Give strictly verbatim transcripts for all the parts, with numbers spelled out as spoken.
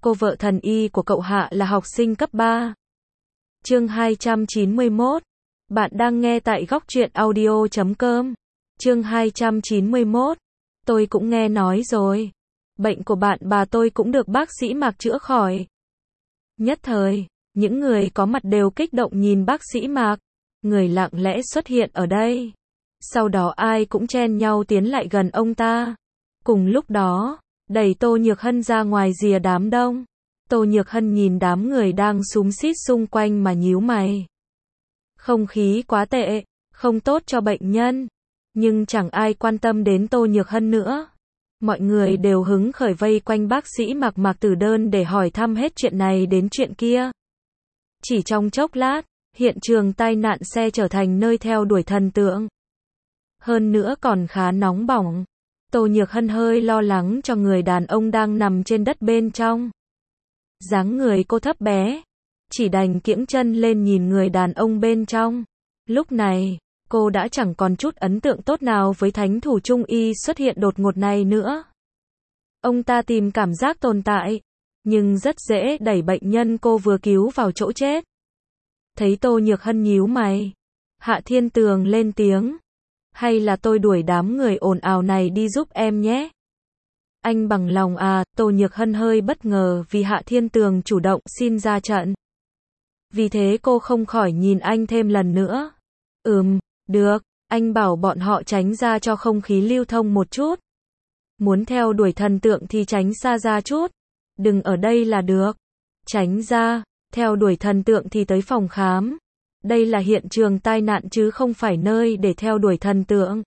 cô vợ thần y của cậu Hạ là học sinh cấp ba. Chương hai trăm chín mươi mốt. Bạn đang nghe tại góc truyện audio chấm com. Chương hai trăm chín mươi mốt. Tôi cũng nghe nói rồi. Bệnh của bạn bà tôi cũng được bác sĩ Mạc chữa khỏi. Nhất thời, những người có mặt đều kích động nhìn bác sĩ Mạc. Người lặng lẽ xuất hiện ở đây. Sau đó ai cũng chen nhau tiến lại gần ông ta. Cùng lúc đó, đẩy Tô Nhược Hân ra ngoài rìa đám đông. Tô Nhược Hân nhìn đám người đang xúm xít xung quanh mà nhíu mày. Không khí quá tệ, không tốt cho bệnh nhân. Nhưng chẳng ai quan tâm đến Tô Nhược Hân nữa. Mọi người đều hứng khởi vây quanh bác sĩ Mạc Mạc Tử Đơn để hỏi thăm hết chuyện này đến chuyện kia. Chỉ trong chốc lát, hiện trường tai nạn xe trở thành nơi theo đuổi thần tượng. Hơn nữa còn khá nóng bỏng. Tô Nhược Hân hơi lo lắng cho người đàn ông đang nằm trên đất bên trong. Dáng người cô thấp bé, chỉ đành kiễng chân lên nhìn người đàn ông bên trong. Lúc này, cô đã chẳng còn chút ấn tượng tốt nào với thánh thủ trung y xuất hiện đột ngột này nữa. Ông ta tìm cảm giác tồn tại, nhưng rất dễ đẩy bệnh nhân cô vừa cứu vào chỗ chết. Thấy Tô Nhược Hân nhíu mày, Hạ Thiên Tường lên tiếng. Hay là tôi đuổi đám người ồn ào này đi giúp em nhé? Anh bằng lòng à? Tô Nhược Hân hơi bất ngờ vì Hạ Thiên Tường chủ động xin ra trận. Vì thế cô không khỏi nhìn anh thêm lần nữa. Ừm, được, anh bảo bọn họ tránh ra cho không khí lưu thông một chút. Muốn theo đuổi thần tượng thì tránh xa ra chút. Đừng ở đây là được. Tránh ra, theo đuổi thần tượng thì tới phòng khám. Đây là hiện trường tai nạn chứ không phải nơi để theo đuổi thần tượng.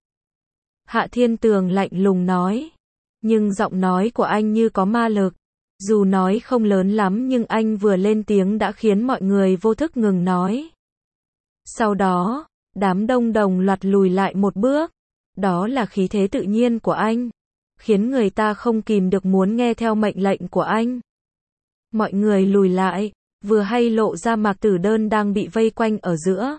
Hạ Thiên Tường lạnh lùng nói. Nhưng giọng nói của anh như có ma lực. Dù nói không lớn lắm nhưng anh vừa lên tiếng đã khiến mọi người vô thức ngừng nói. Sau đó, đám đông đồng loạt lùi lại một bước. Đó là khí thế tự nhiên của anh. Khiến người ta không kìm được muốn nghe theo mệnh lệnh của anh. Mọi người lùi lại. Vừa hay lộ ra Mạc Tử Đơn đang bị vây quanh ở giữa.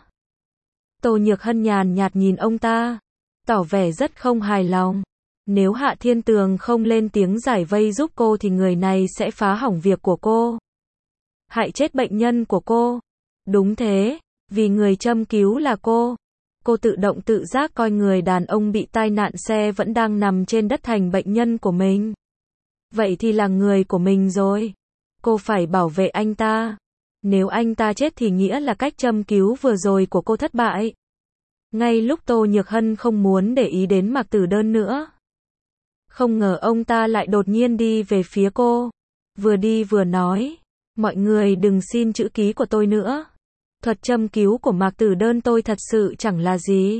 Tô Nhược Hân nhàn nhạt nhìn ông ta, tỏ vẻ rất không hài lòng. Nếu Hạ Thiên Tường không lên tiếng giải vây giúp cô thì người này sẽ phá hỏng việc của cô. Hại chết bệnh nhân của cô. Đúng thế, vì người châm cứu là cô. Cô tự động tự giác coi người đàn ông bị tai nạn xe vẫn đang nằm trên đất thành bệnh nhân của mình. Vậy thì là người của mình rồi. Cô phải bảo vệ anh ta. Nếu anh ta chết thì nghĩa là cách châm cứu vừa rồi của cô thất bại. Ngay lúc Tô Nhược Hân không muốn để ý đến Mạc Tử Đơn nữa. Không ngờ ông ta lại đột nhiên đi về phía cô. Vừa đi vừa nói. Mọi người đừng xin chữ ký của tôi nữa. Thuật châm cứu của Mạc Tử Đơn tôi thật sự chẳng là gì.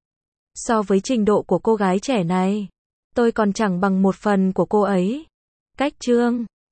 So với trình độ của cô gái trẻ này, tôi còn chẳng bằng một phần của cô ấy. Cách chương